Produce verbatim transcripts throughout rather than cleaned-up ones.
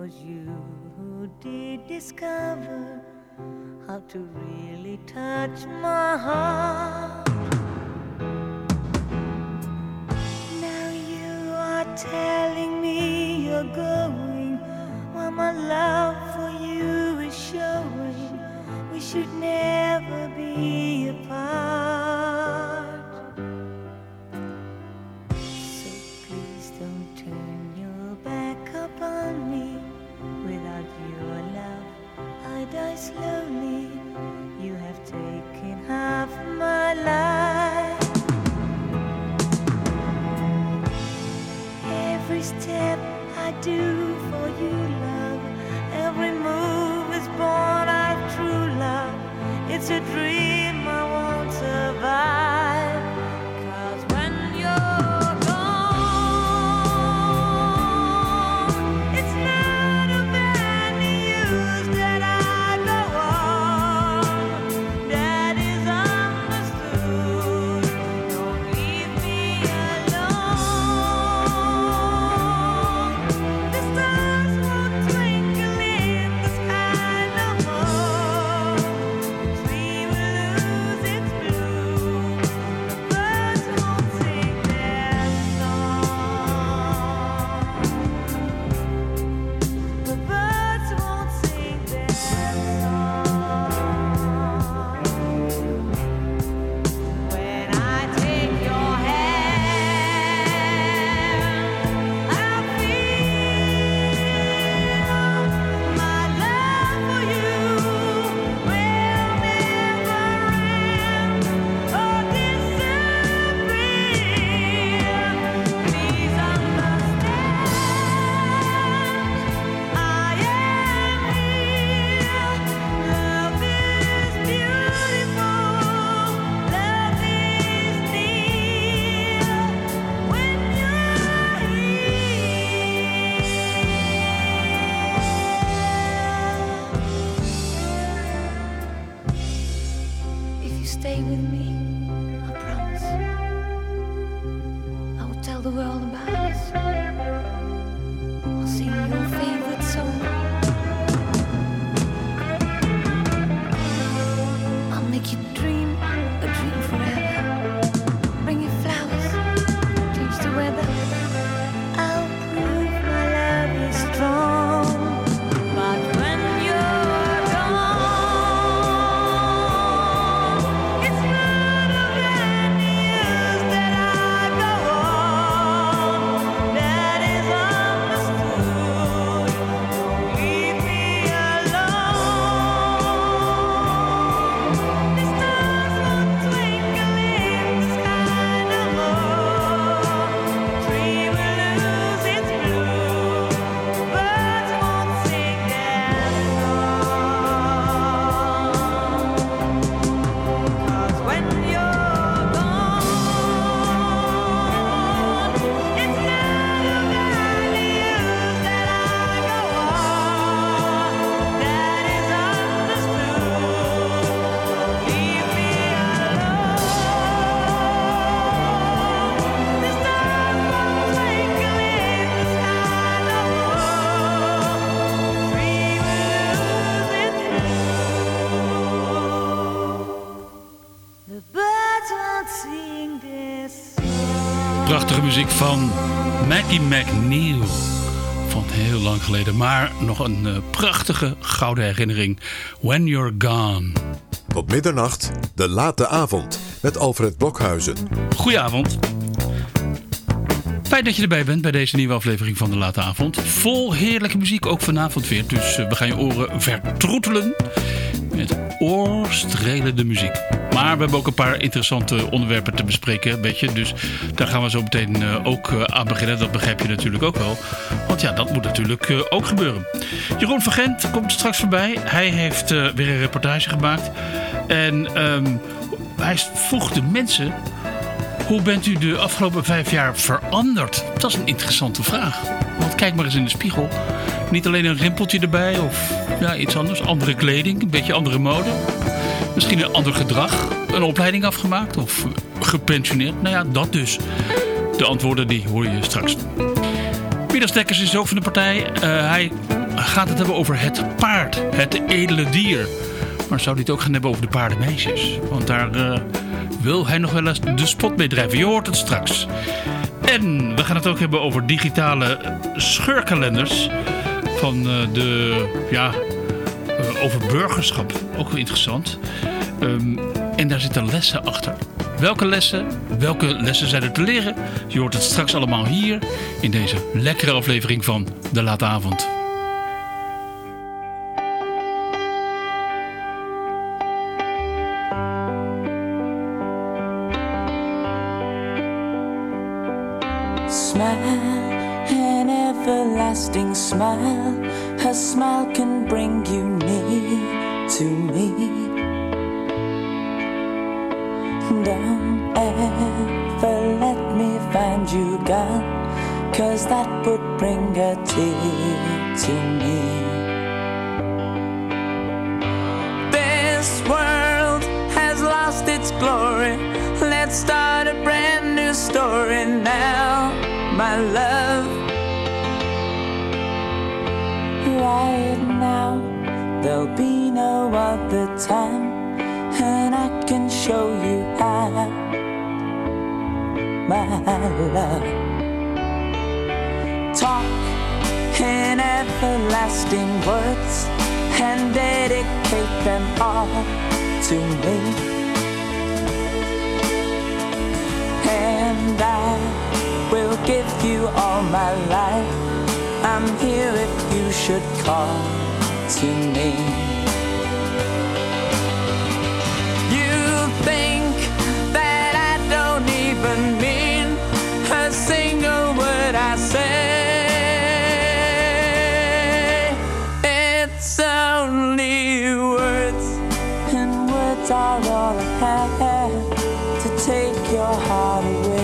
'twas you who did discover how to really touch my heart. Now you are telling me you're going, while my love for you is showing. We should never be apart. So please don't turn your back upon me. Without your love, I die slowly. You have taken half my life. Every step I do for you, love, every move is born out of true love. It's a dream I won't survive. 'Cause when you're gone, it's not of any use that I go on. That is understood. Don't leave me alone. The stars won't twinkle in the sky no more. The tree will lose its bloom. The birds won't sing their song. The birds won't sing their song. When I take your hand, I feel my love for you will never end or disappear. Please understand, I am here. Love is beautiful, love is near when you're here. If you stay with me, I promise I will tell the world about us. I'll sing your favorite song. I'll make you dream a dream forever. Bring you flowers, change the weather. I'll prove my love is strong. But when you're gone, it's not of any use that I go on. That is understood. Don't leave me alone. The stars won't twinkle in the sky no more. The tree will lose its bloom. The birds won't sing their song. 'Cause when you're gone, it's not of any use that I go on. That is understood. Leave me alone. The stars won't twinkle in the sky no more. The tree will lose its bloom. The birds won't sing their song. Prachtige muziek van Maggie McNeil. Van heel lang geleden. Maar nog een uh, prachtige gouden herinnering. When You're Gone. Tot middernacht, de late avond met Alfred Blokhuizen. Goedenavond. Fijn dat je erbij bent bij deze nieuwe aflevering van de Late Avond. Vol heerlijke muziek, ook vanavond weer. Dus uh, we gaan je oren vertroetelen met oorstrelende muziek. Maar we hebben ook een paar interessante onderwerpen te bespreken, weet je. Dus daar gaan we zo meteen uh, ook uh, aan beginnen. Dat begrijp je natuurlijk ook wel. Want ja, dat moet natuurlijk uh, ook gebeuren. Jeroen van Gent komt straks voorbij. Hij heeft uh, weer een reportage gemaakt. En um, hij vroeg de mensen: hoe bent u de afgelopen vijf jaar veranderd? Dat is een interessante vraag. Want kijk maar eens in de spiegel. Niet alleen een rimpeltje erbij of ja, iets anders. Andere kleding, een beetje andere mode. Misschien een ander gedrag. Een opleiding afgemaakt of gepensioneerd. Nou ja, dat dus. De antwoorden die hoor je straks. Pieter Stekkers is ook van de partij. Uh, hij gaat het hebben over het paard, het edele dier. Maar zou hij het ook gaan hebben over de paardenmeisjes? Want daar uh, wil hij nog wel eens de spot mee drijven. Je hoort het straks. En we gaan het ook hebben over digitale scheurkalenders. Van uh, de, ja, uh, over burgerschap. Ook wel interessant. Um, en daar zitten lessen achter. Welke lessen? Welke lessen zijn er te leren? Je hoort het straks allemaal hier in deze lekkere aflevering van De Late Avond. Smile, an everlasting smile. Her smile can bring you near to me. Don't ever let me find you gone, 'cause that would bring a tear to me. This world has lost its glory. Let's start a brand new story now, my love. Right now, there'll be no other time, and I can show you how, my love. Talk in everlasting words and dedicate them all to me. And I will give you all my life. I'm here if you should call to me. You think that I don't even mean a single word I say. It's only words, and words are all I have to take your heart away.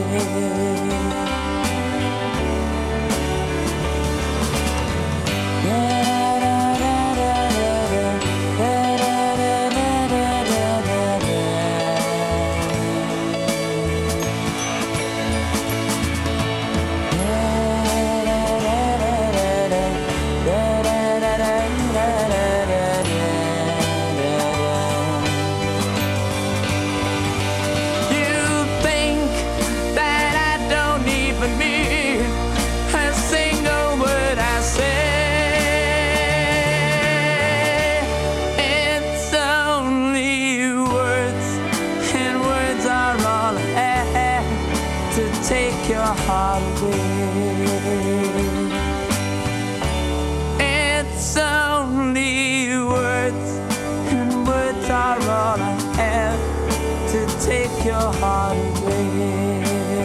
It's only words, and words are all I have to take your heart away.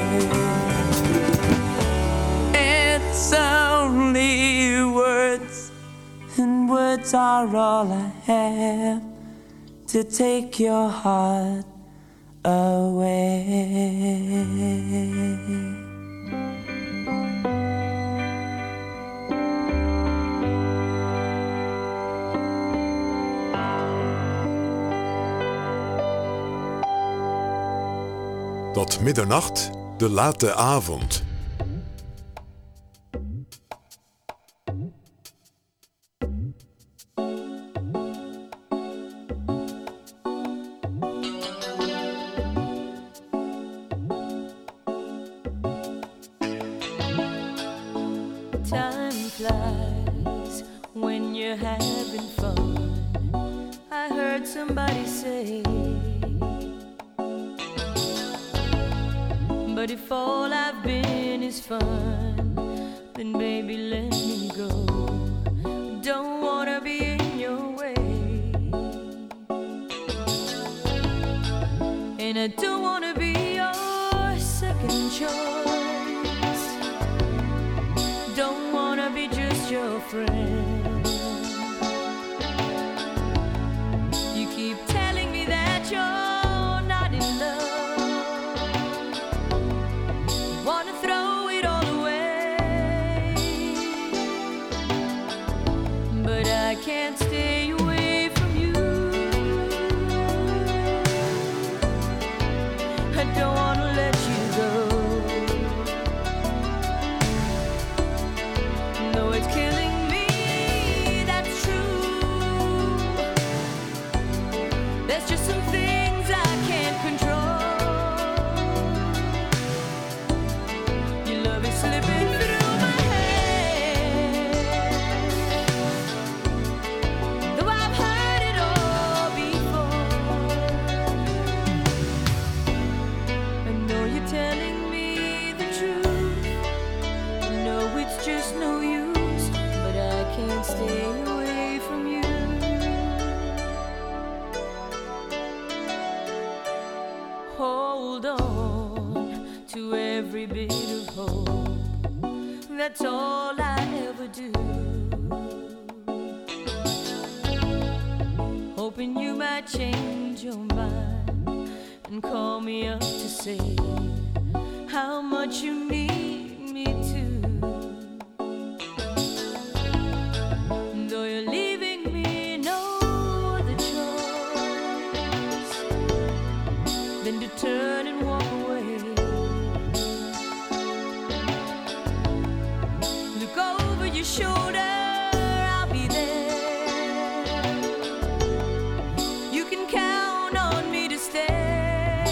It's only words, and words are all I have to take your heart away. Tot middernacht, de late avond. Time flies when you're having fun. I heard somebody say, but if all I've been is fun, then baby let me go. Don't wanna be in your way, and I don't wanna be your second choice. Don't wanna be just your friend. You keep telling me that you're not in love. You wanna throw it all away, but I can't stay away from you. I don't wanna let you go. No, it's killing me just no use, but I can't stay away from you. Hold on to every bit of hope, that's all I ever do. Hoping you might change your mind and call me up to say how much you need me to. Though you're leaving me no other choice than to turn and walk away. Look over your shoulder, I'll be there. You can count on me to stay,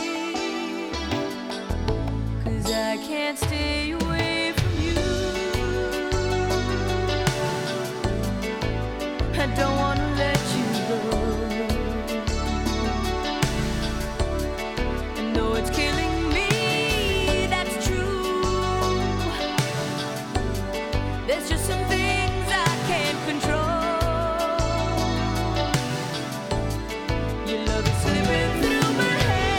'cause I can't stay away from you. I don't wanna let you go, and though it's killing me, that's true. There's just some things I can't control. Your love is slipping through my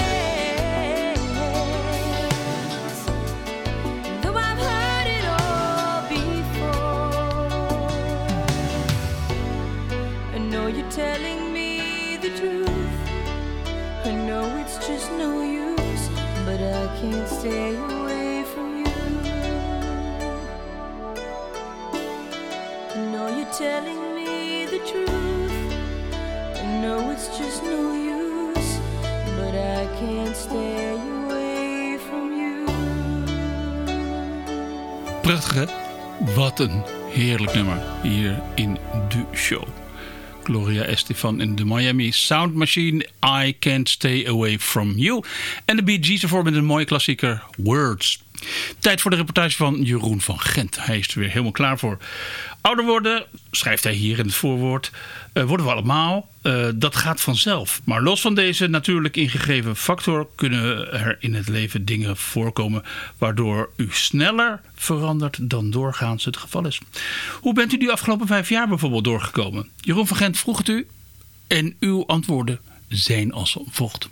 hands, though I've heard it all before. I know you're telling me the truth, I know it's just no use, but I can't stay away from you. I know you're telling me the truth, I know it's just no use, but I can't stay away from you. Prachtig, hè? Wat een heerlijk nummer hier in de show. Gloria Estefan in de Miami Sound Machine, I Can't Stay Away From You. En de Bee Gees ervoor met een mooie klassieker, Words. Tijd voor de reportage van Jeroen van Gent. Hij is er weer helemaal klaar voor. Ouder worden, schrijft hij hier in het voorwoord, uh, worden we allemaal. Uh, dat gaat vanzelf. Maar los van deze natuurlijk ingegeven factor kunnen er in het leven dingen voorkomen waardoor u sneller verandert dan doorgaans het geval is. Hoe bent u die afgelopen vijf jaar bijvoorbeeld doorgekomen? Jeroen van Gent vroeg het u en uw antwoorden zijn als volgt.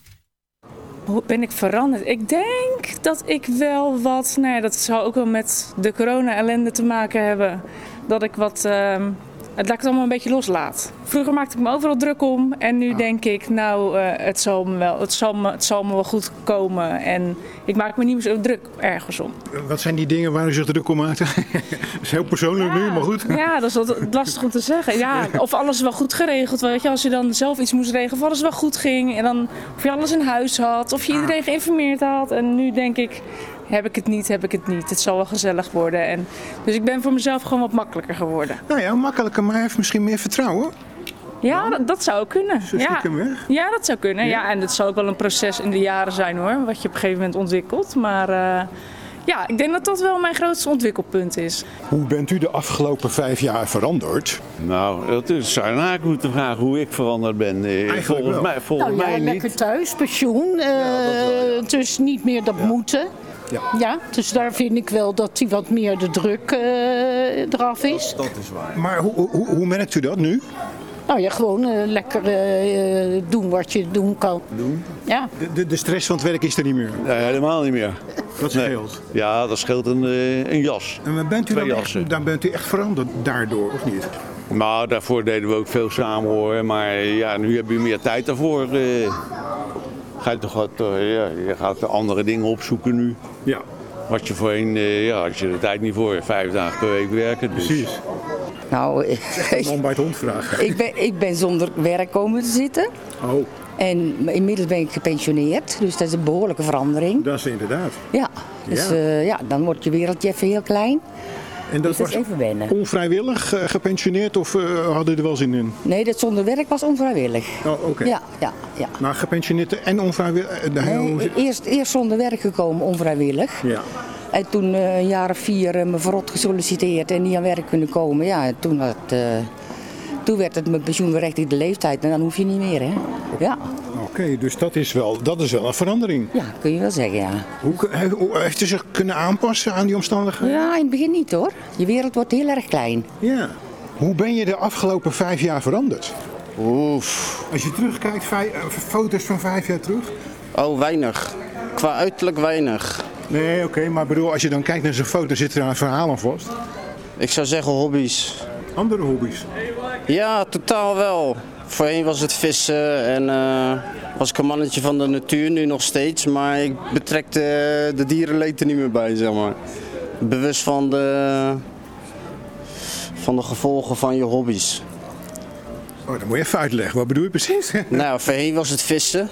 Hoe ben ik veranderd? Ik denk dat ik wel wat, nou ja, dat zou ook wel met de corona-ellende te maken hebben. Dat ik wat, uh, het laat ik het allemaal een beetje loslaat. Vroeger maakte ik me overal druk om en nu denk ik, nou, uh, het, zal me wel, het, zal me, het zal me wel goed komen. En ik maak me niet meer zo druk ergens om. Wat zijn die dingen waar u zich druk om maakt? Dat is heel persoonlijk ja, nu, maar goed. Ja, dat is altijd lastig om te zeggen. Ja, of alles wel goed geregeld. Weet je, als je dan zelf iets moest regelen, of alles wel goed ging. En dan of je alles in huis had, of je iedereen geïnformeerd had. En nu denk ik, heb ik het niet, heb ik het niet. Het zal wel gezellig worden. En, dus ik ben voor mezelf gewoon wat makkelijker geworden. Nou ja, makkelijker, maar hij heeft misschien meer vertrouwen. Ja, dat, dat zou kunnen. Zo Ja. stiekem weg. ja, dat zou kunnen. Ja. Ja, en het zal ook wel een proces in de jaren zijn hoor. Wat je op een gegeven moment ontwikkelt. Maar uh, ja, ik denk dat dat wel mijn grootste ontwikkelpunt is. Hoe bent u de afgelopen vijf jaar veranderd? Nou, dat is zou je aan haar moeten vragen hoe ik veranderd ben. Eh, Eigenlijk volgens wel. mij, volgens Nou ja, mij lekker niet. thuis, pensioen. eh, Dus niet meer dat moeten. Ja. Ja, dus daar vind ik wel dat hij wat meer de druk eh, eraf is. Dat is waar. Maar hoe, hoe, hoe merkt u dat nu? Nou ja, gewoon eh, lekker eh, doen wat je doen kan. Doen? Ja. De, de, de stress van het werk is er niet meer. Nee, helemaal niet meer. Dat Nee. scheelt. Ja, dat scheelt een, eh, een jas. En bent u Twee dan, jassen. echt, dan bent u echt veranderd daardoor, of niet? Maar daarvoor deden we ook veel samen hoor. Maar ja, nu heb je meer tijd daarvoor. Eh, ga je, toch wat, eh, ja, je gaat andere dingen opzoeken nu. Ja, Wat je voorheen, eh, ja, had je de tijd niet voor. Vijf dagen per week werken. Dus. precies. Nou, Een man bij het hond vragen. ik ben, ik ben zonder werk komen te zitten. Oh, En inmiddels ben ik gepensioneerd, dus dat is een behoorlijke verandering. dat is inderdaad. Ja, dus Ja. ja. ja, dan wordt je wereldje even heel klein. En dat Dus dat was is even wennen. onvrijwillig eh, gepensioneerd of uh, hadden u er wel zin in? Nee, dat zonder werk was onvrijwillig. Oh, oké. Ja, ja, ja. Maar gepensioneerd en onvrijwillig? eh, de- hoe Nee, zit- eerst, eerst zonder werk gekomen, onvrijwillig. Ja. En toen eh, een jaar of vier uh, me verrot gesolliciteerd en niet aan werk kunnen komen. Ja, en toen, had, uh, toen werd het mijn pensioenberechtigde leeftijd en dan hoef je niet meer, hè? Ja. Oké, dus dat is, wel, dat is wel een verandering. Ja, kun je wel zeggen, ja. Hoe, he- hoe heeft u zich kunnen aanpassen aan die omstandigheden? Ja, in het begin niet hoor. Je wereld wordt heel erg klein. Ja. Hoe ben je de afgelopen vijf jaar veranderd? Oef. Als je terugkijkt, vijf, eh, foto's van vijf jaar terug. Oh, weinig. Qua uiterlijk weinig. Nee, oké, maar bedoel, als je dan kijkt naar zo'n foto, zit er een verhaal aan vast. Ik zou zeggen hobby's. Andere hobby's? Ja, totaal wel. Voorheen was het vissen en eh, was ik een mannetje van de natuur, nu nog steeds. Maar ik betrek de, de dierenleed er niet meer bij, zeg maar. Bewust van de, van de gevolgen van je hobby's. Oh, dan moet je even uitleggen. Wat bedoel je precies? Nou, voorheen was het vissen.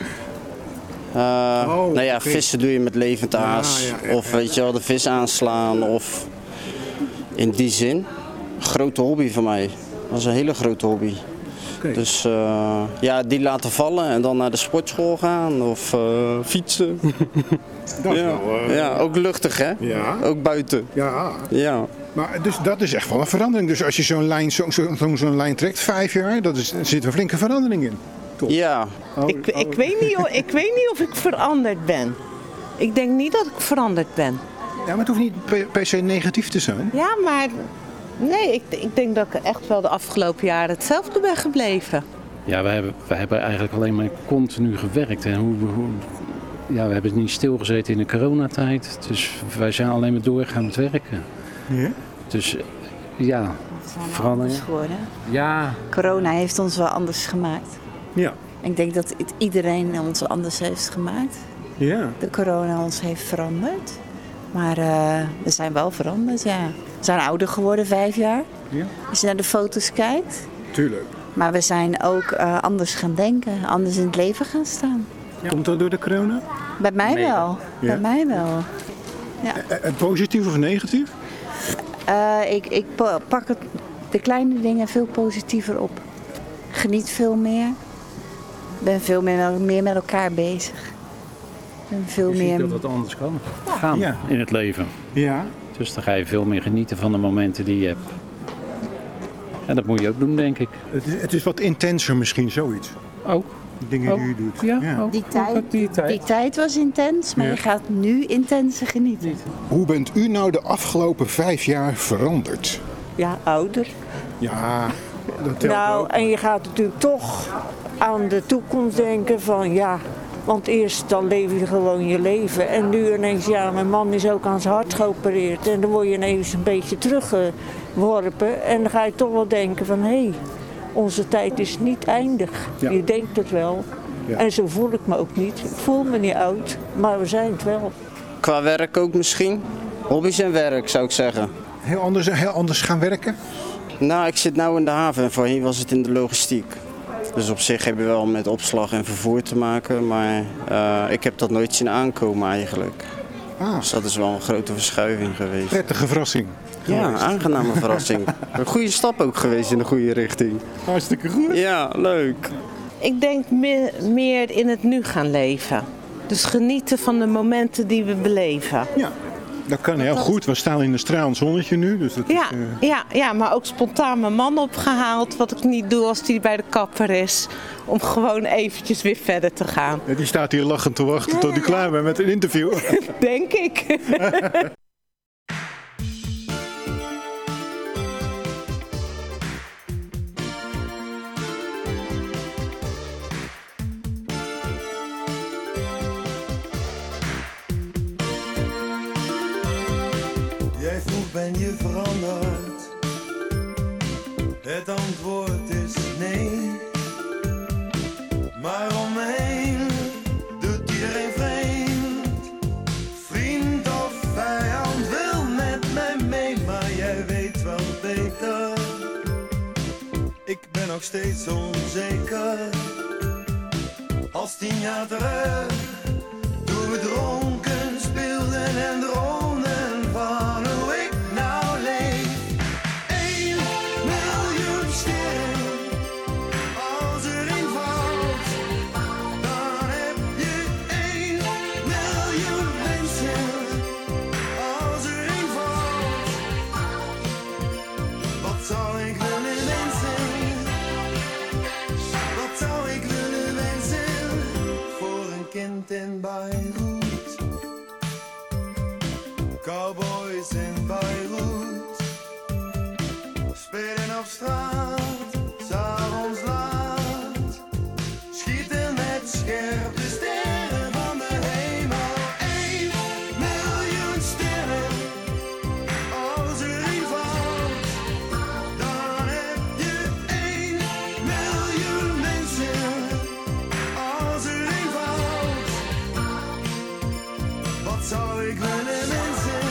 Uh, Oh, nou ja, oké. vissen doe je met levend aas. Ja, ja, ja, Of weet je wel, de vis aanslaan. Of in die zin. Grote hobby van mij. Dat was een hele grote hobby. Oké. Dus uh, ja, die laten vallen en dan naar de sportschool gaan of uh, fietsen. Dat is ja. wel, eh, ja, ook luchtig hè? Ja. Ook buiten. Ja. Ja. Maar dus dat is echt wel een verandering. Dus als je zo'n lijn, zo, zo, zo- zo'n lijn trekt, vijf jaar, dat is, er zit een flinke verandering in. Toch? Ja. Oh, Ik, ik, weet niet, of- ik weet niet of ik veranderd ben. Ik denk niet dat ik veranderd ben. Ja, maar het hoeft niet per, per se negatief te zijn. Ja, maar nee, ik, ik denk dat ik echt wel de afgelopen jaren hetzelfde ben gebleven. Ja, we hebben, we hebben eigenlijk alleen maar continu gewerkt. En hoe, hoe, ja, we hebben niet stilgezeten in de coronatijd. Dus wij zijn alleen maar doorgaan met werken. Ja? Dus ja, verandering. geworden. Ja. Corona heeft ons wel anders gemaakt. Ja. Ik denk dat het iedereen ons anders heeft gemaakt. Ja. De corona ons heeft veranderd. Maar uh, we zijn wel veranderd, ja. We zijn ouder geworden, vijf jaar. Ja. Als je naar de foto's kijkt. Tuurlijk. Maar we zijn ook uh, anders gaan denken, anders in het leven gaan staan. Ja. Komt dat door de corona? Bij mij Mega. wel. Ja. Bij mij wel. Ja. Eh, eh, positief of negatief? Uh, ik, ik pa- pak het, de kleine dingen veel positiever op. Geniet veel meer. Ben veel meer, meer met elkaar bezig. Ben veel Je meer... ziet dat het anders kan gaan Ja. in het leven. Ja. Dus dan ga je veel meer genieten van de momenten die je hebt. En dat moet je ook doen, denk ik. Het is, het is wat intenser misschien, zoiets. Ook. De dingen Ook. die u doet. Ja, ook. Die tijd, die tijd. die tijd was intens, maar Ja. je gaat nu intenser genieten. Hoe bent u nou de afgelopen vijf jaar veranderd? Ja, ouder. Ja, dat telt Nou, ook. en je gaat natuurlijk toch aan de toekomst denken van ja, want eerst dan leef je gewoon je leven. En nu ineens, ja, mijn man is ook aan zijn hart geopereerd. En dan word je ineens een beetje teruggeworpen. En dan ga je toch wel denken van hé, hey, onze tijd is niet eindig. Ja. Je denkt het wel. Ja. En zo voel ik me ook niet. Ik voel me niet oud, maar we zijn het wel. Qua werk ook misschien. Hobby's en werk zou ik zeggen. Heel anders, heel anders gaan werken? Nou, ik zit nu in de haven en voorheen was het in de logistiek. Dus op zich heb je wel met opslag en vervoer te maken, maar uh, ik heb dat nooit zien aankomen eigenlijk. Ah. Dus dat is wel een grote verschuiving geweest. Prettige verrassing. Ja, geweest. aangename verrassing. Een goede stap ook geweest in de goede richting. Hartstikke goed. Ja, leuk. Ik denk meer, meer in het nu gaan leven. Dus genieten van de momenten die we beleven. Ja, dat kan heel goed. We staan in een stralend zonnetje nu. Dus dat Ja, is, uh... ja, ja, maar ook spontaan mijn man opgehaald. Wat ik niet doe als die bij de kapper is. Om gewoon eventjes weer verder te gaan. Ja, die staat hier lachend te wachten tot u klaar bent met een interview. Denk ik. Jij vroeg ben je veranderd? Het antwoord is nee. Maar om me heen doet iedereen vreemd. Vriend of vijand wil met mij mee, maar jij weet wel beter. Ik ben nog steeds onzeker. Als tien jaar terug, toen we dronken speelden en droomden van hoe ik nou leef. Eén miljoen sterren, als er een valt, dan heb je één miljoen wensen. Als er een valt, wat zou ik willen wensen? Wat zou ik willen wensen? Cowboys in Beirut spelen op straat, 's avonds laat, schieten met scherpe sterren van de hemel. Eén miljoen sterren, als er een valt, dan heb je één miljoen mensen. Als er een valt, wat zou ik willen wensen?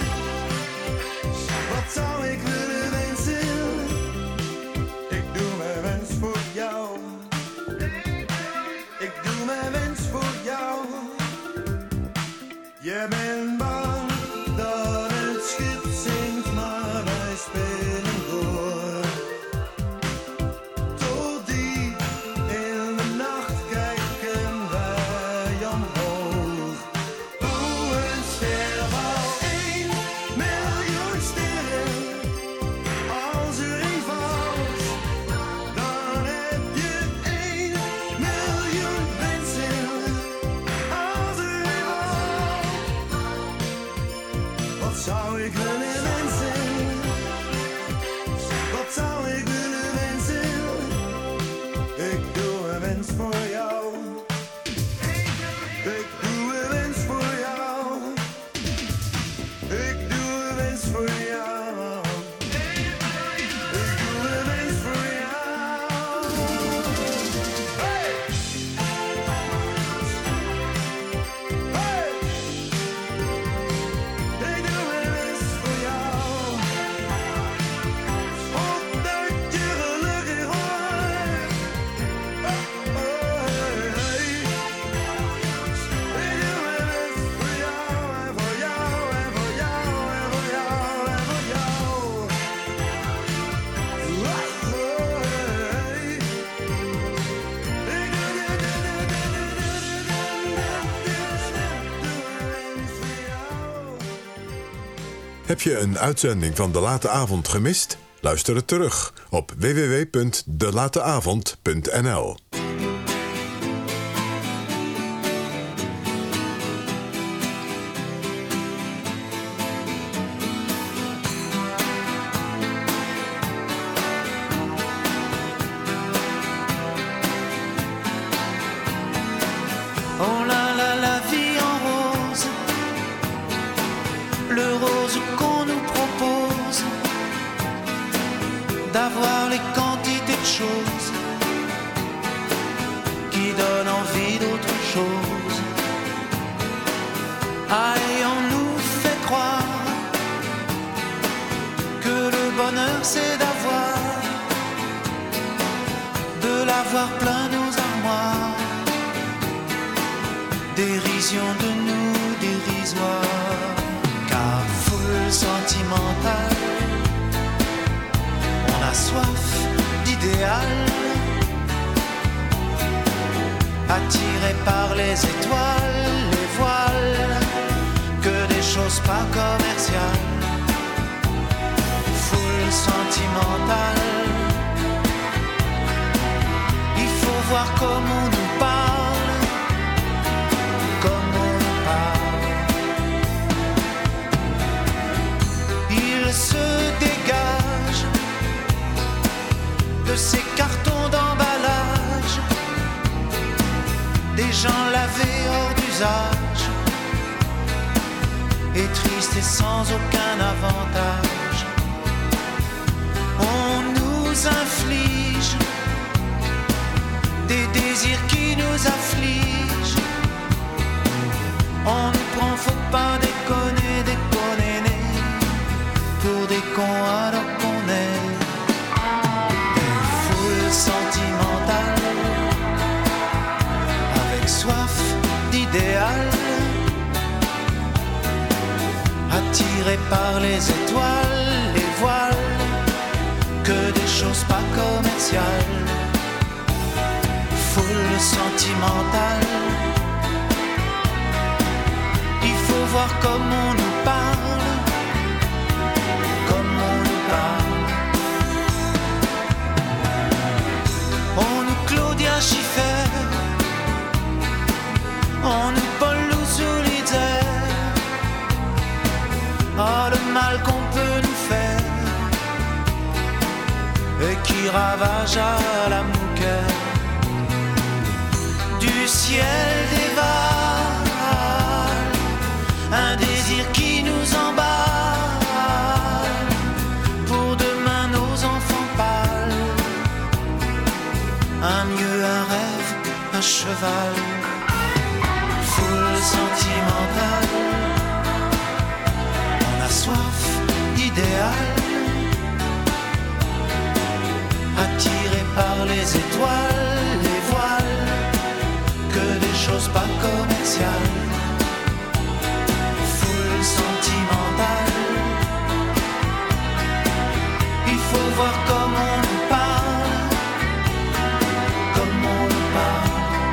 Wat zou ik willen wensen? Ik doe mijn wens voor jou. Ik doe mijn wens voor jou. Je bent bang dat het schip zinkt, maar wij spelen door. Tot diep in de nacht kijken wij omhoog. Hoe een sterrenbal, één miljoen sterren. Als er een valt, dan heb je één miljoen wensen. Als er een valt, wat zou ik willen wensen? Wat zou ik willen wensen? Ik doe een wens voor jou. Ik doe een wens voor jou. Ik doe een wens voor jou. Ik doe een wens voor jou. Hey! Hey! Ik doe een wens voor jou. Omdat je gelukkig wordt. Oh, oh, hey. Ik doe een wens voor jou en voor jou en voor jou en voor jou en voor jou. Oh, oh, hey. Ik doe Heb je een uitzending van De Late Avond gemist? Luister het terug op w w w punt de late avond punt n l. Oh là là, la vie en rose, le rose qu'on nous propose, d'avoir les quantités de choses qui donnent envie d'autre chose. Ah, et on nous fait croire que le bonheur c'est d'avoir, de l'avoir plein nos armoires. Dérision de nous dérisoire, car foule sentimentale, on a soif d'idéal, attiré par les étoiles, les voiles, que des choses pas commerciales. Foule sentimentale, il faut voir comment on nous parle, comme on nous parle. Il se dégage de ces cartons d'emballage, des gens lavés hors d'usage, et tristes et sans aucun avantage. On nous inflige des désirs qui nous affligent. On nous prend, faut pas déconner, déconner, pour des cons alors qu'on est des foules sentimentales, avec soif d'idéal, attirés par les étoiles, les voiles, que des choses pas commerciales. Foule sentimentale, il faut voir comment on nous parle, comme on nous parle. On nous Claudia Schiffer, on nous Paul Solitaire, Oh, le mal qu'on peut nous faire et qui ravage à la cœur. Du ciel dévale un désir qui nous emballe. Pour demain nos enfants pâles, un mieux, un rêve, un cheval. Foule sentimentale, on a soif d'idéal. Attiré par les étoiles, les voiles, que des choses pas commerciales. Foule sentimentale, il faut voir comme on nous parle, comme on nous parle.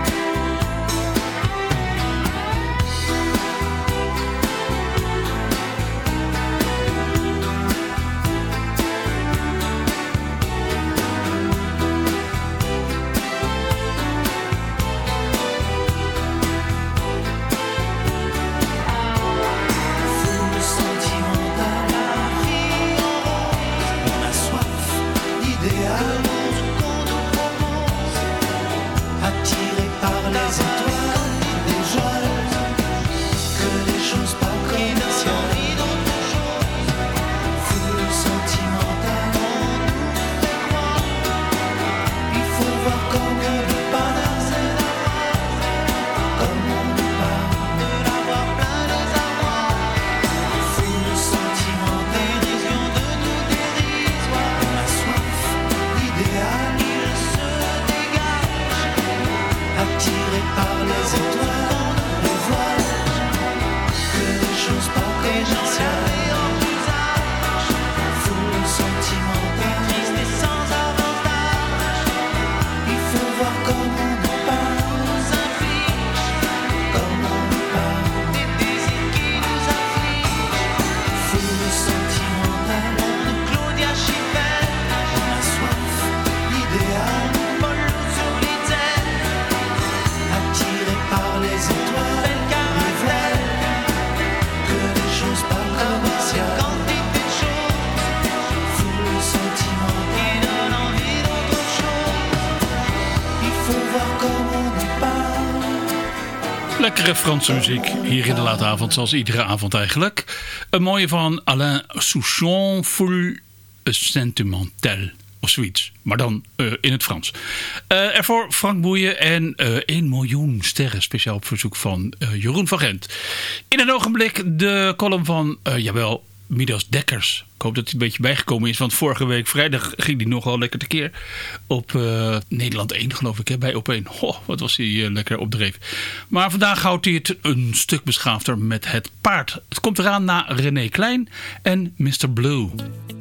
Lekkere Franse muziek hier in de late avond, zoals iedere avond eigenlijk. Een mooie van Alain Souchon, Foule Sentimentale of zoiets. Maar dan uh, in het Frans. Uh, ervoor Frank Boeien en uh, één miljoen sterren. Speciaal op verzoek van uh, Jeroen van Gent. In een ogenblik de column van, uh, jawel, Midas Dekkers. Ik hoop dat hij een beetje bijgekomen is. Want vorige week vrijdag ging hij nogal lekker tekeer. Op uh, Nederland één geloof ik. Hè, bij Op één. Oh, wat was hij uh, lekker opdreven. Maar vandaag houdt hij het een stuk beschaafder met het paard. Het komt eraan na René Klein en mister Blue.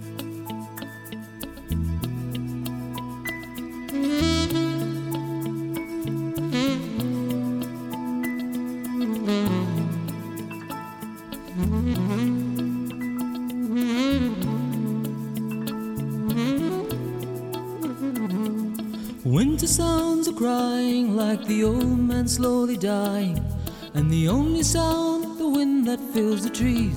Winter sounds are crying like the old man slowly dying, and the only sound, the wind that fills the trees.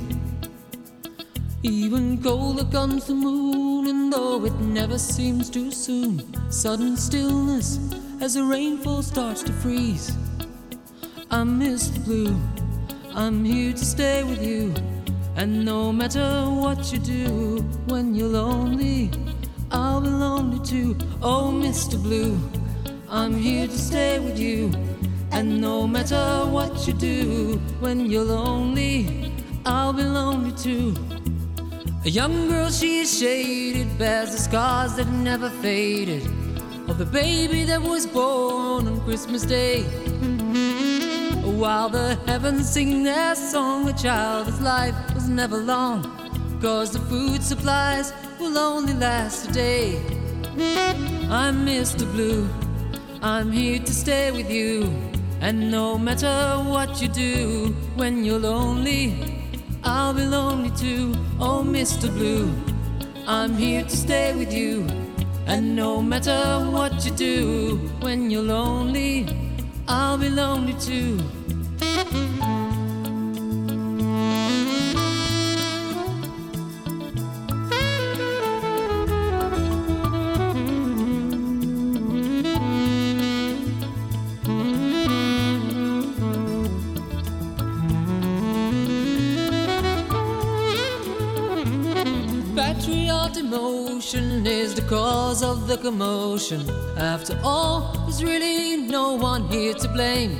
Even colder comes the moon, and though it never seems too soon, sudden stillness as the rainfall starts to freeze. I'm Mister Blue, I'm here to stay with you, and no matter what you do, when you're lonely, I'll be lonely too. Oh, Mister Blue, I'm here to stay with you, and no matter what you do, when you're lonely, I'll be lonely too. A young girl, she is shaded, bears the scars that never faded, of the baby that was born on Christmas Day. While the heavens sing their song, a child's life was never long, 'cause the food supplies will only last a day. I'm Mister Blue, I'm here to stay with you, and no matter what you do, when you're lonely, I'll be lonely too. Oh, Mister Blue, I'm here to stay with you, and no matter what you do, when you're lonely, I'll be lonely too. thought emotion is the cause of the commotion. After all, there's really no one here to blame.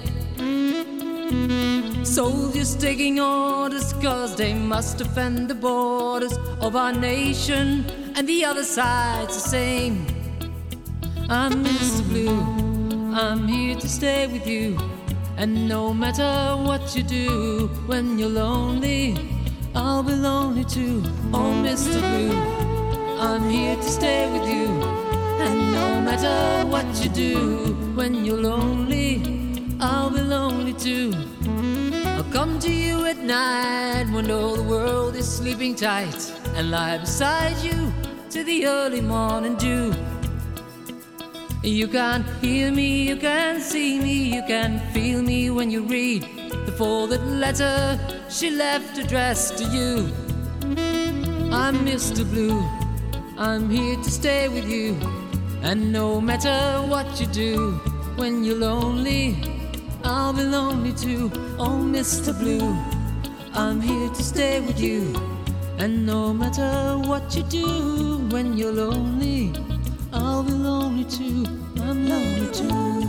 Soldiers taking orders cause they must defend the borders of our nation, and the other side's the same. I'm Mister Blue, I'm here to stay with you, and no matter what you do, when you're lonely, I'll be lonely too. Oh, Mister Blue, I'm here to stay with you, and no matter what you do, when you're lonely, I'll be lonely too. I'll come to you at night when all the world is sleeping tight, and lie beside you to the early morning dew. You can hear me, you can see me, you can feel me when you read the folded letter she left addressed to you. I'm Mister Blue, I'm here to stay with you, and no matter what you do, when you're lonely, I'll be lonely too. Oh, Mister Blue, I'm here to stay with you, and no matter what you do, when you're lonely, I'll be lonely too. I'm lonely too.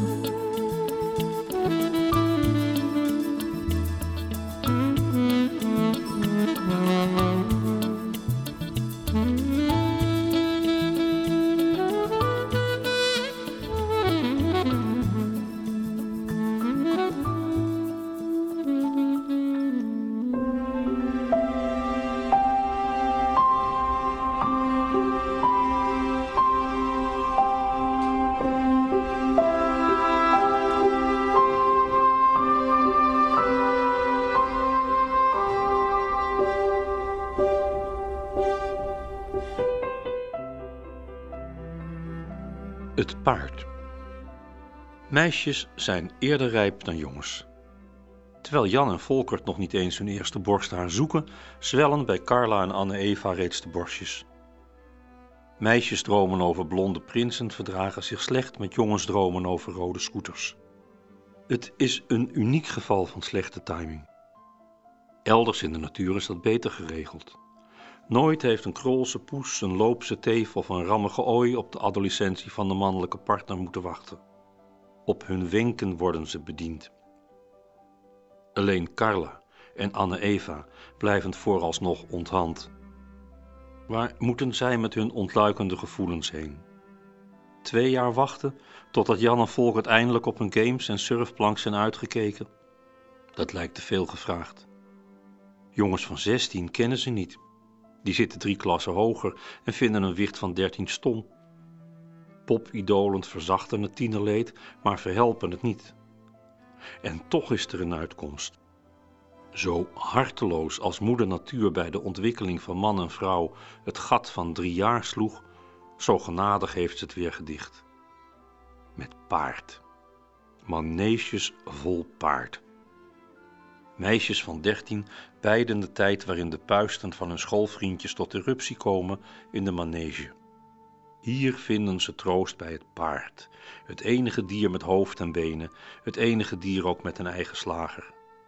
Het paard. Meisjes zijn eerder rijp dan jongens. Terwijl Jan en Volkert nog niet eens hun eerste borsthaar zoeken, zwellen bij Carla en Anne-Eva reeds de borstjes. Meisjes dromen over blonde prinsen verdragen zich slecht met jongens dromen over rode scooters. Het is een uniek geval van slechte timing. Elders in de natuur is dat beter geregeld. Nooit heeft een krolse poes, een loopse teef of een rammige ooi op de adolescentie van de mannelijke partner moeten wachten. Op hun wenken worden ze bediend. Alleen Carla en Anne-Eva blijven vooralsnog onthand. Waar moeten zij met hun ontluikende gevoelens heen? Twee jaar wachten totdat Jan en Volkert eindelijk op hun games en surfplank zijn uitgekeken? Dat lijkt te veel gevraagd. Jongens van zestien kennen ze niet. Die zitten drie klassen hoger en vinden een wicht van dertien stom. Popidolen verzachten het tienerleed, maar verhelpen het niet. En toch is er een uitkomst. Zo harteloos als moeder natuur bij de ontwikkeling van man en vrouw het gat van drie jaar sloeg, zo genadig heeft ze het weer gedicht. Met paard. Maneges vol paard. Meisjes van dertien beiden de tijd waarin de puisten van hun schoolvriendjes tot eruptie komen in de manege. Hier vinden ze troost bij het paard, het enige dier met hoofd en benen, het enige dier ook met een eigen slager.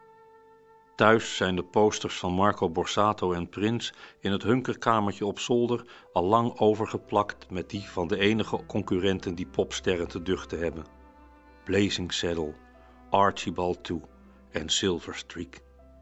Thuis zijn de posters van Marco Borsato en Prins in het hunkerkamertje op zolder al lang overgeplakt met die van de enige concurrenten die popsterren te duchten hebben. Blazing Saddle, Archibald twee en Silver Streak.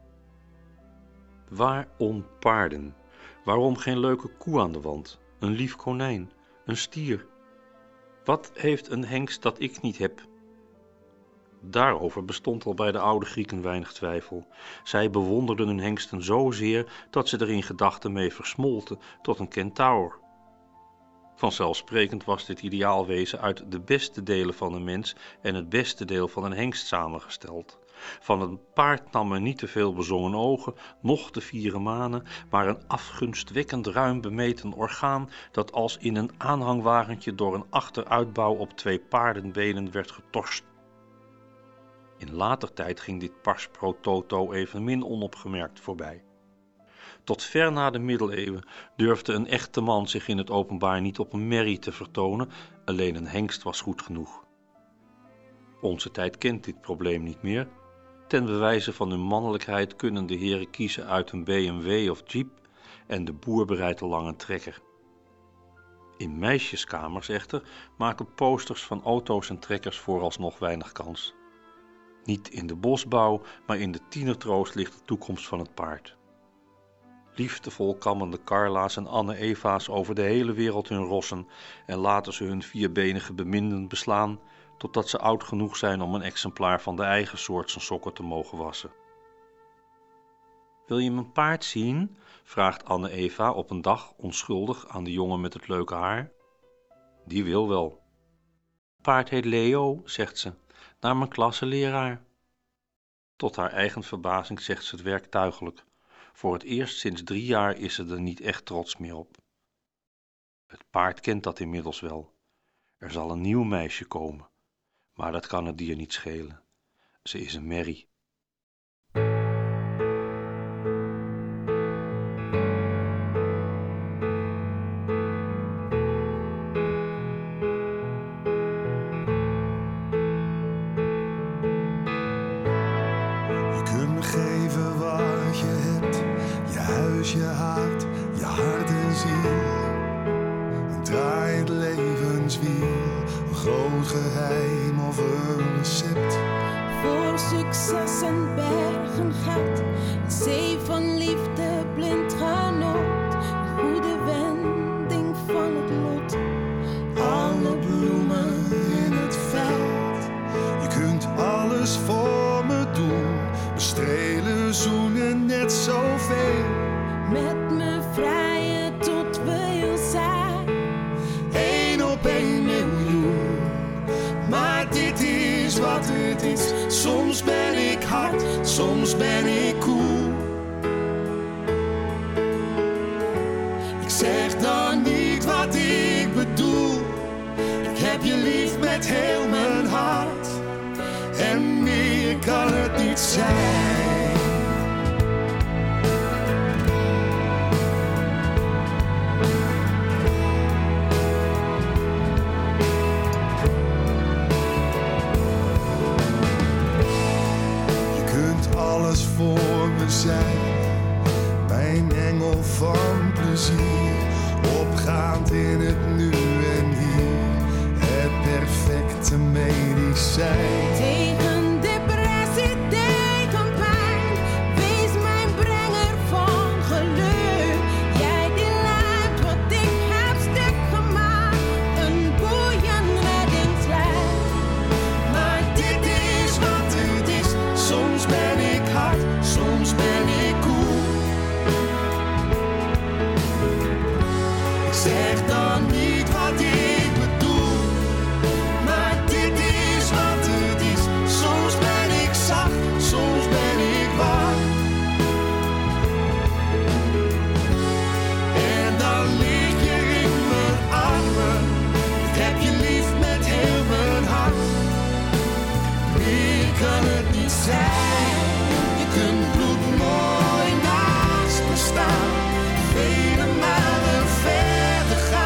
Waarom paarden? Waarom geen leuke koe aan de wand, een lief konijn, een stier? Wat heeft een hengst dat ik niet heb? Daarover bestond al bij de oude Grieken weinig twijfel. Zij bewonderden hun hengsten zozeer dat ze er in gedachten mee versmolten tot een kentaur. Vanzelfsprekend was dit ideaalwezen uit de beste delen van een mens en het beste deel van een hengst samengesteld. Van een paard nam men niet te veel bezongen ogen, noch de vieren manen, maar een afgunstwekkend ruim bemeten orgaan dat als in een aanhangwagentje door een achteruitbouw op twee paardenbenen werd getorst. In later tijd ging dit pars pro toto evenmin onopgemerkt voorbij. Tot ver na de middeleeuwen durfde een echte man zich in het openbaar niet op een merrie te vertonen, alleen een hengst was goed genoeg. Onze tijd kent dit probleem niet meer. Ten bewijze van hun mannelijkheid kunnen de heren kiezen uit een B M W of Jeep en de boer bereidt al lang een trekker. In meisjeskamers echter maken posters van auto's en trekkers vooralsnog weinig kans. Niet in de bosbouw, maar in de tienertroost ligt de toekomst van het paard. Liefdevol kammen de Carla's en Anne-Eva's over de hele wereld hun rossen en laten ze hun vierbenige beminden beslaan, totdat ze oud genoeg zijn om een exemplaar van de eigen soort zijn sokken te mogen wassen. Wil je mijn paard zien? Vraagt Anne-Eva op een dag onschuldig aan de jongen met het leuke haar. Die wil wel. Het paard heet Leo, zegt ze, naar mijn klasseleraar. Tot haar eigen verbazing zegt ze het werktuigelijk. Voor het eerst sinds drie jaar is ze er niet echt trots meer op. Het paard kent dat inmiddels wel. Er zal een nieuw meisje komen, maar dat kan het dier niet schelen. Ze is een merrie. Je kunt me geven wat je hebt, je huis, je haard, je hart en ziel. Een draaiend levenswiel, een groot geheim of een recept. Voor succes en bergen geld, een zee van liefde, blind genot, een goede wending van het lot. Alle bloemen in het veld, je kunt alles voor me doen. Bestrelen, zoenen, net zoveel. Met me vrijen tot we heel zijn. Eén op één miljoen. Maar dit is wat het is. Soms ben ik hard, soms ben ik koel. Ik zeg dan niet wat ik bedoel. Ik heb je lief met heel mijn hart. En meer kan het niet zijn. Je kunt alles voor me zijn. Mijn engel van plezier. Opgaand in het nu en hier. Het perfecte medicijn. Tegen depressie, tegen pijn, wees mijn brenger van geluk. Jij die lijkt wat ik heb stuk gemaakt, een boeiend reddingslijn. Maar dit is wat het is. Soms ben ik hard, soms ben ik koel. Ik zeg dan niet wat ik bedoel. Maar dit is wat het is. Soms ben ik zacht, soms ben ik warm. En dan lig je in mijn armen. Ik heb je lief met heel mijn hart. Meer kan het niet zijn. Je kunt bloedmooi naast me staan. Vele malen verder gaan.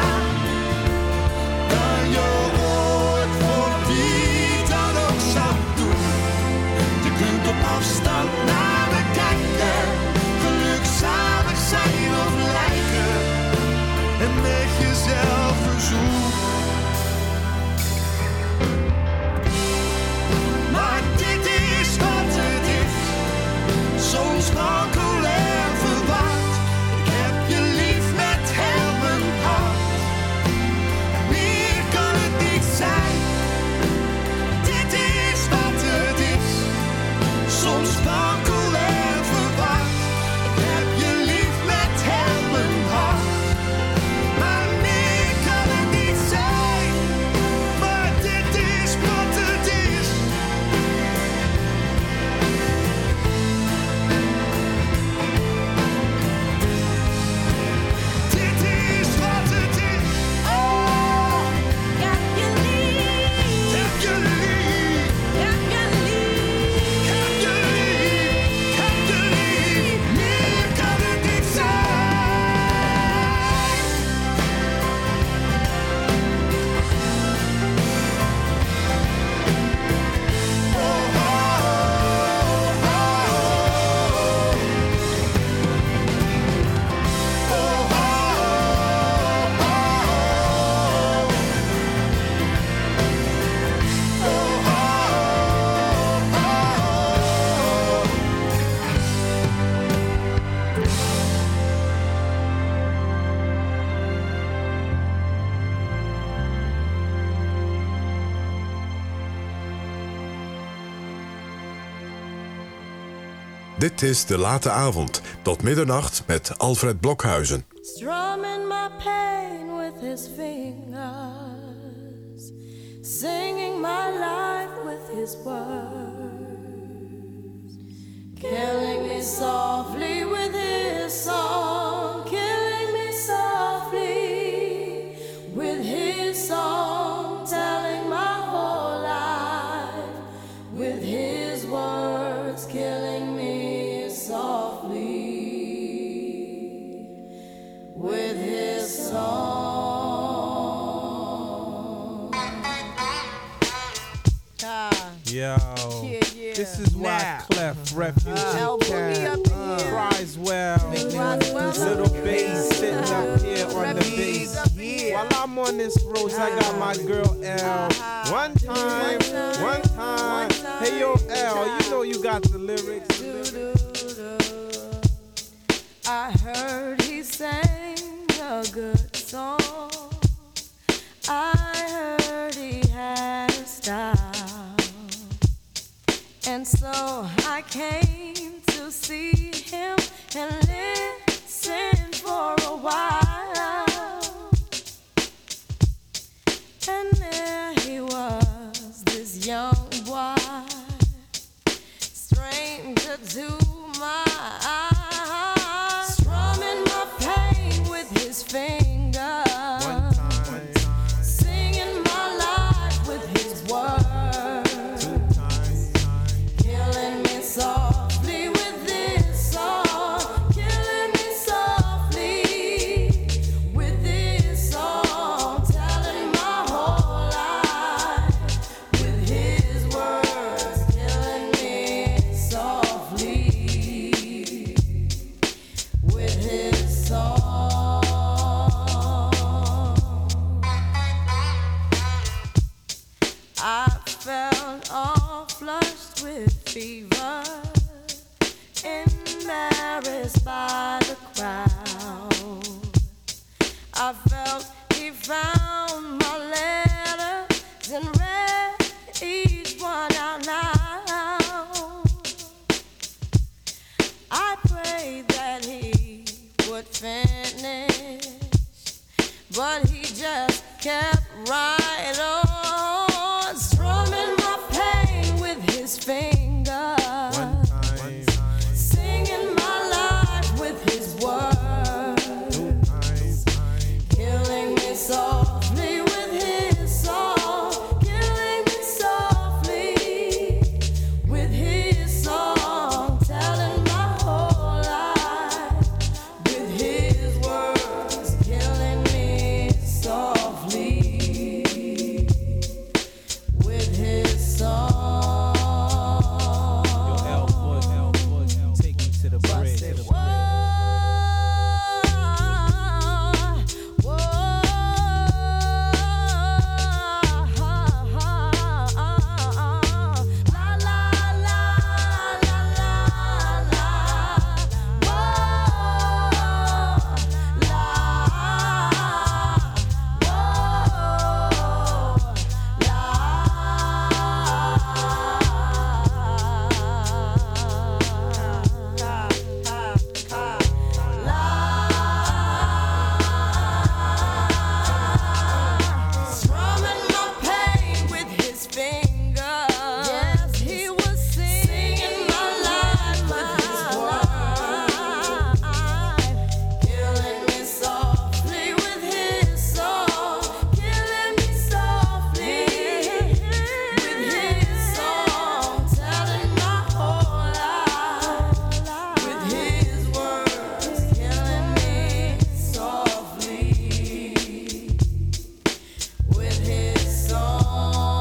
Dit is De Late Avond, tot middernacht met Alfred Blokhuizen. Strumming my pain with his fingers, singing my life with his words, killing me softly with his song, killing me softly with his song, telling my whole life with his words, killing me softly with his song. Yo, Yeah, yeah. this is why Now. Clef Refugee Uh, Cat cries well. Little bass sitting up here on the bass. While I'm on this road, I got my girl L. One time, one time. Hey yo, L, you know you got the lyrics. I heard he sang a good song. I heard he had a style. And so I came to see him and listen for a while. And there he was, this young boy, stranger to my eyes, strumming my pain with his fingers, singing my life with his words, killing me softly with this song, killing me softly with this song, telling my whole life with his words, killing me softly with his song. I felt all flushed with fever, embarrassed by the crowd. I felt he found my letters and read each one out loud. I prayed that he would finish, but he just kept right on, strumming my pain with his fingers, singing my life with his words, killing me softly with his song, killing me softly with his song, telling my whole life with his words, killing me softly with his song. Take me to the bridge. Strumming my pain with his fingers. Yes, he was singing my life with his words, killing me softly with his song, killing me softly with his song, telling my whole life with his words, killing me softly with his song.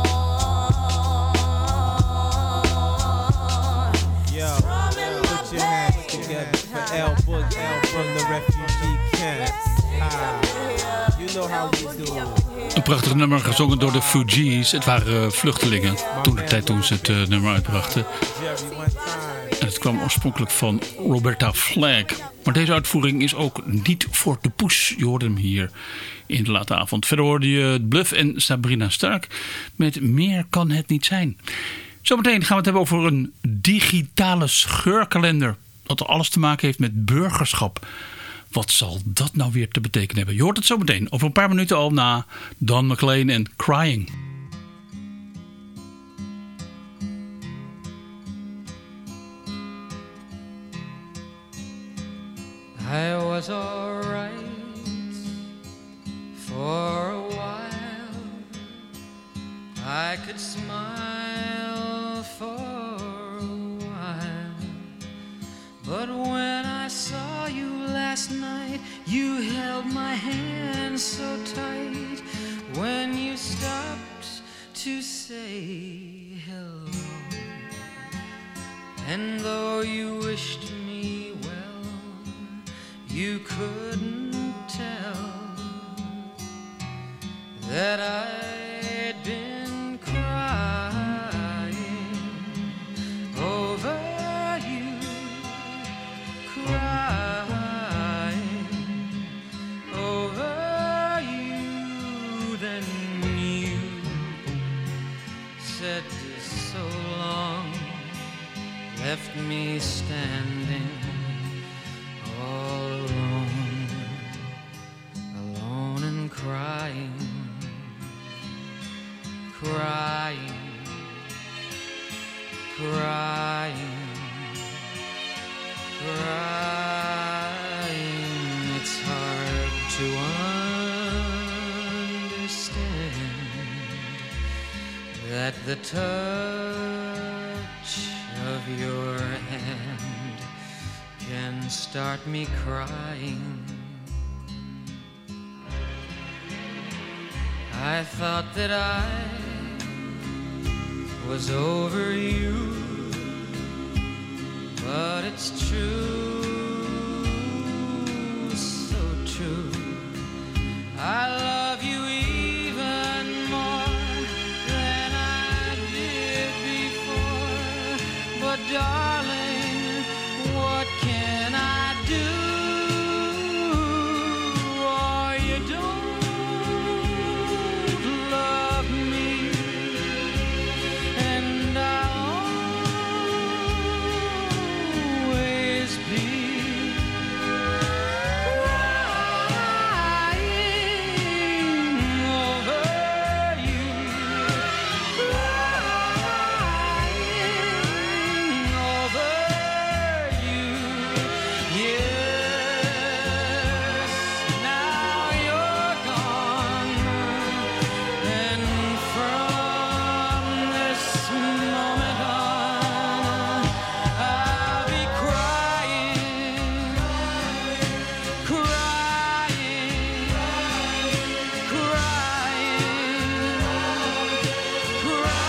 Yo, put your hands together for L Book, L from the refugee camp. Ah, you know how we do. Een prachtig nummer gezongen door de Fugees. Het waren uh, vluchtelingen toen de tijd toen ze het uh, nummer uitbrachten. En het kwam oorspronkelijk van Roberta Flack. Maar deze uitvoering is ook niet voor de push. Je hoorde hem hier in De Late Avond. Verder hoorde je Bluff en Sabrina Stark met Meer kan het niet zijn. Zometeen gaan we het hebben over een digitale scheurkalender. Dat alles te maken heeft met burgerschap. Wat zal dat nou weer te betekenen hebben? Je hoort het zo meteen. Over een paar minuten al na Don McLean en Crying. I was alright for a while. I could smile for a while. But when I saw you last night, you held my hand so tight. When you stopped to say hello, and though you wished me well, you couldn't tell that I'd been crying over you, crying over you. Then you said so long, left me standing all alone, alone and crying, crying, crying, crying. It's hard to understand that the touch of your hand can start me crying. I thought that I was over you, but it's true, so true. I love you even more than I did before, but darling, what can I do? Oh, you don't love me, and I'll always be crying over you, crying over you. Yes, now you're gone, and from this moment on, I'll be crying, crying, crying,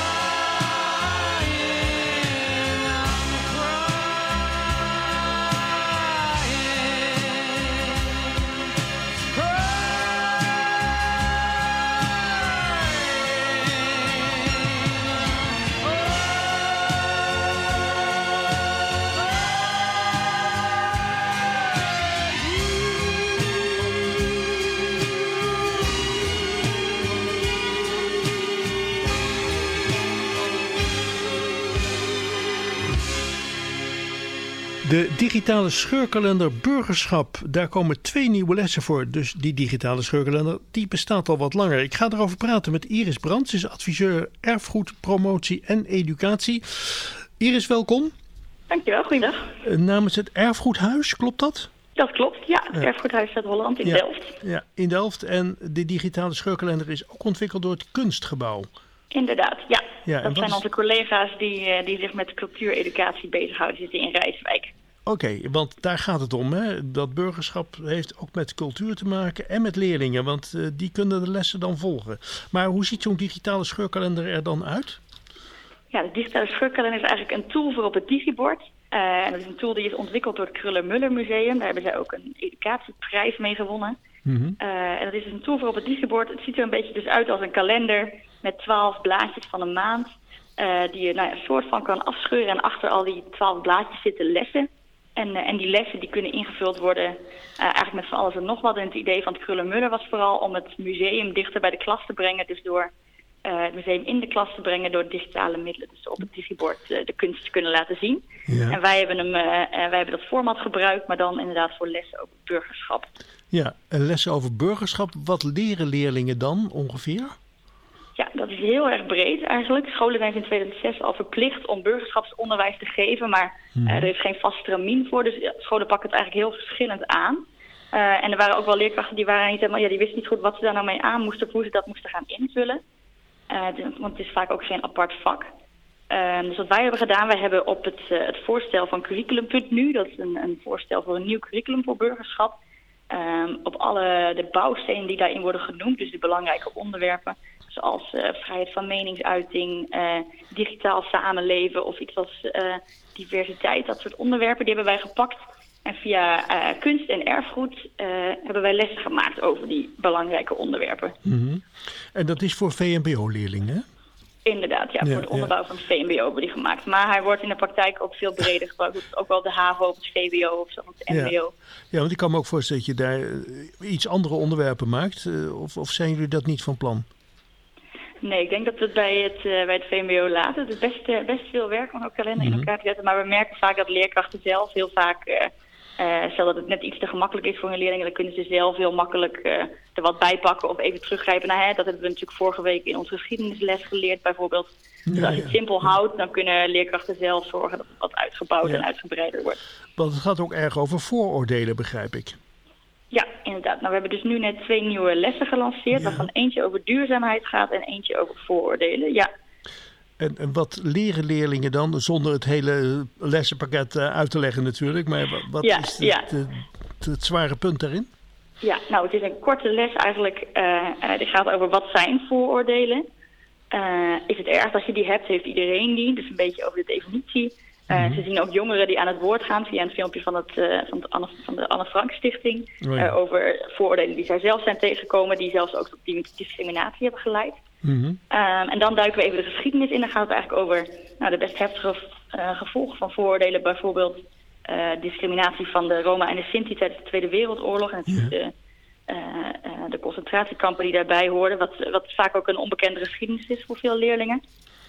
De digitale scheurkalender Burgerschap, daar komen twee nieuwe lessen voor. Dus die digitale scheurkalender, die bestaat al wat langer. Ik ga erover praten met Iris Brands, is adviseur erfgoed, promotie en educatie. Iris, welkom. Dankjewel, goeiedag. Uh, namens het Erfgoedhuis, klopt dat? Dat klopt, ja. Het Ja. Erfgoedhuis Zuid-Holland in Ja. Delft. Ja, in Delft. En de digitale scheurkalender is ook ontwikkeld door het Kunstgebouw. Inderdaad, ja. Ja, en dat wat zijn is- onze collega's die, eh, die zich met cultuureducatie bezighouden, zitten in Rijswijk. Oké, want daar gaat het om. Hè? Dat burgerschap heeft ook met cultuur te maken en met leerlingen. Want uh, die kunnen de lessen dan volgen. Maar hoe ziet zo'n digitale scheurkalender er dan uit? Ja, de digitale scheurkalender is eigenlijk een tool voor op het digibord. Uh, en dat is een tool die is ontwikkeld door het Kruller-Müller Museum. Daar hebben zij ook een educatieprijs mee gewonnen. Mm-hmm. Uh, en dat is dus een tool voor op het digibord. Het ziet er een beetje dus uit als een kalender met twaalf blaadjes van een maand. Uh, die je nou ja, een soort van kan afscheuren. En achter al die twaalf blaadjes zitten lessen. En, uh, en die lessen die kunnen ingevuld worden uh, eigenlijk met van alles en nog wat. En het idee van het Kruller-Müller was vooral om het museum dichter bij de klas te brengen. Dus door uh, het museum in de klas te brengen door digitale middelen. Dus op het digibord uh, de kunst te kunnen laten zien. Ja. En wij hebben, hem, uh, uh, wij hebben dat format gebruikt, maar dan inderdaad voor lessen over burgerschap. Ja, en lessen over burgerschap. Wat leren leerlingen dan ongeveer? Ja, dat is heel erg breed eigenlijk. Scholen zijn in tweeduizend zes al verplicht om burgerschapsonderwijs te geven, maar uh, er is geen vast stramien voor. Dus scholen pakken het eigenlijk heel verschillend aan. Uh, en er waren ook wel leerkrachten die waren niet helemaal, ja, die wisten niet goed wat ze daar nou mee aan moesten, of hoe ze dat moesten gaan invullen. Uh, want het is vaak ook geen apart vak. Uh, dus wat wij hebben gedaan, wij hebben op het, uh, het voorstel van curriculum punt nu, dat is een, een voorstel voor een nieuw curriculum voor burgerschap, um, op alle de bouwstenen die daarin worden genoemd, dus de belangrijke onderwerpen, zoals uh, vrijheid van meningsuiting, uh, digitaal samenleven of iets als uh, diversiteit, dat soort onderwerpen, die hebben wij gepakt. En via uh, kunst en erfgoed uh, hebben wij lessen gemaakt over die belangrijke onderwerpen. Mm-hmm. En dat is voor V M B O-leerlingen? Inderdaad, ja, ja, voor de onderbouw ja. van het V M B O hebben die gemaakt. Maar hij wordt in de praktijk ook veel breder gebruikt. Ook wel de HAVO of het V W O of zo, het M B O. Ja. ja, want ik kan me ook voorstellen dat je daar uh, iets andere onderwerpen maakt. Uh, of, of zijn jullie dat niet van plan? Nee, ik denk dat we het bij het, uh, bij het V M B O laten. Het is best, uh, best veel werk om ook kalender mm-hmm. in elkaar te zetten. Maar we merken vaak dat leerkrachten zelf heel vaak... Uh, Uh, stel dat het net iets te gemakkelijk is voor hun leerlingen, dan kunnen ze zelf heel makkelijk uh, er wat bij pakken of even teruggrijpen naar. Hè, dat hebben we natuurlijk vorige week in onze geschiedenisles geleerd bijvoorbeeld. Ja, dus als je het ja. simpel houdt, dan kunnen leerkrachten zelf zorgen dat het wat uitgebouwd ja. en uitgebreider wordt. Want het gaat ook erg over vooroordelen, begrijp ik. Ja, inderdaad. Nou, we hebben dus nu net twee nieuwe lessen gelanceerd, ja. waarvan eentje over duurzaamheid gaat en eentje over vooroordelen. Ja. En, en wat leren leerlingen dan, zonder het hele lessenpakket uh, uit te leggen natuurlijk, maar wat ja, is de, ja. de, de, het zware punt daarin? Ja, nou het is een korte les eigenlijk, uh, uh, die gaat over wat zijn vooroordelen. Uh, is het erg als je die hebt, heeft iedereen die, dus een beetje over de definitie. Uh, mm-hmm. Ze zien ook jongeren die aan het woord gaan via een filmpje van, het, uh, van, het Anne, van de Anne Frank Stichting. Oh ja. uh, over vooroordelen die zij zelf zijn tegengekomen, die zelfs ook tot die discriminatie hebben geleid. Mm-hmm. Um, en dan duiken we even de geschiedenis in. Dan gaat het eigenlijk over nou, de best heftige uh, gevolgen van vooroordelen. Bijvoorbeeld uh, discriminatie van de Roma en de Sinti tijdens de Tweede Wereldoorlog. En ja. de, uh, uh, de concentratiekampen die daarbij hoorden. Wat, wat vaak ook een onbekende geschiedenis is voor veel leerlingen.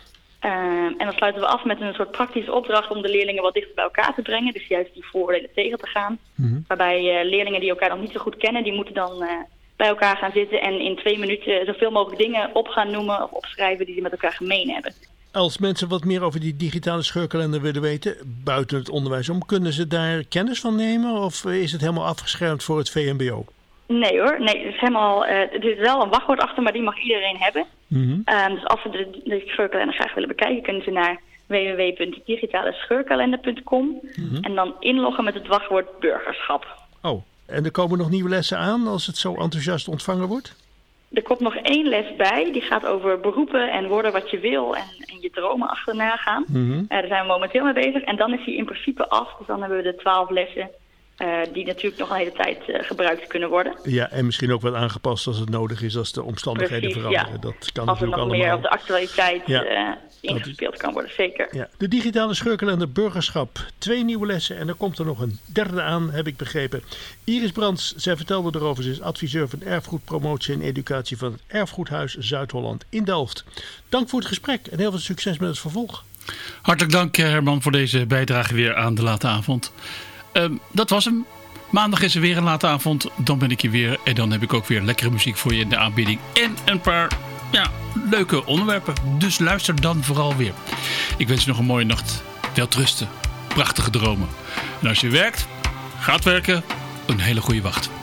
Um, en dan sluiten we af met een soort praktische opdracht om de leerlingen wat dichter bij elkaar te brengen. Dus juist die vooroordelen tegen te gaan. Mm-hmm. Waarbij uh, leerlingen die elkaar nog niet zo goed kennen, die moeten dan... Uh, bij elkaar gaan zitten en in twee minuten zoveel mogelijk dingen op gaan noemen of opschrijven die ze met elkaar gemeen hebben. Als mensen wat meer over die digitale scheurkalender willen weten, buiten het onderwijs om, kunnen ze daar kennis van nemen of is het helemaal afgeschermd voor het V M B O? Nee hoor, nee, het is helemaal, uh, er is wel een wachtwoord achter, maar die mag iedereen hebben. Mm-hmm. Um, dus als ze de, de scheurkalender graag willen bekijken, kunnen ze naar w w w punt digitale scheurkalender punt com mm-hmm. en dan inloggen met het wachtwoord burgerschap. Oh. En er komen nog nieuwe lessen aan als het zo enthousiast ontvangen wordt? Er komt nog één les bij. Die gaat over beroepen en worden wat je wil en, en je dromen achterna gaan. Mm-hmm. Uh, daar zijn we momenteel mee bezig. En dan is die in principe af. Dus dan hebben we de twaalf lessen uh, die natuurlijk nog een hele tijd uh, gebruikt kunnen worden. Ja, en misschien ook wat aangepast als het nodig is als de omstandigheden Precies, veranderen. Ja. Dat kan als er natuurlijk nog allemaal. meer op de actualiteit ja. uh, ingespeeld kan worden, zeker. Ja. De digitale scheurkalender burgerschap. Twee nieuwe lessen en er komt er nog een derde aan, heb ik begrepen. Iris Brands, zij vertelde erover. Ze is adviseur van erfgoedpromotie en educatie van het Erfgoedhuis Zuid-Holland in Delft. Dank voor het gesprek en heel veel succes met het vervolg. Hartelijk dank Herman voor deze bijdrage weer aan de late avond. Um, dat was hem. Maandag is er weer een late avond. Dan ben ik hier weer en dan heb ik ook weer lekkere muziek voor je in de aanbieding. En een paar... Ja, leuke onderwerpen. Dus luister dan vooral weer. Ik wens je nog een mooie nacht. Welterusten. Prachtige dromen. En als je werkt, gaat werken, een hele goede wacht.